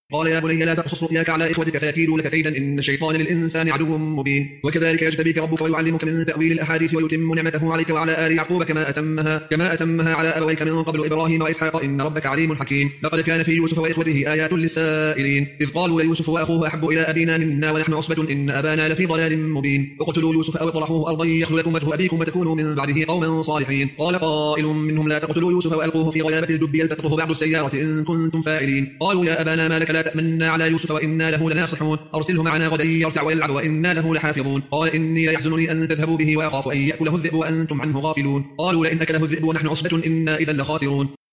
قال يا بني لا تقصص رؤياك على إخوتك فيكيدوا لك كيدا إن الشيطان للإنسان عدو مبين وكذلك يجتبيك ربك ويعلمك من تأويل الأحاديث ويتم نعمته عليك وعلى آل يعقوب كما أتمها على أبويك من قبل إبراهيم وإسحاق إن ربك عليم حكيم لقد كان في يوسف وإخوته آيات للسائلين إذ قالوا ليوسف وأخوه أحب إلى أبينا منا ونحن عصبة إن أبانا لفي ضلال مبين اقتلوا يوسف أو اطرحوه أرضا يخل لكم وجه أبيكم وتكونوا من بعده قوما صالحين قال قائل منهم لا تقتلوا يوسف وألقوه في غيابة الجب يلتقطه بعض السيارة إن كنتم فاعلين قالوا يا أبانا ما لك لا تأمنا على يوسف وإنا له لناصحون أرسله معنا غدا يرتع ويلعب وإنا له لحافظون قال إني ليحزنني أن تذهبوا به وأخاف أن يأكله الذئب وأنتم عنه غافلون قالوا لئن أكله الذئب ونحن عصبة إنا إذا لخاسرون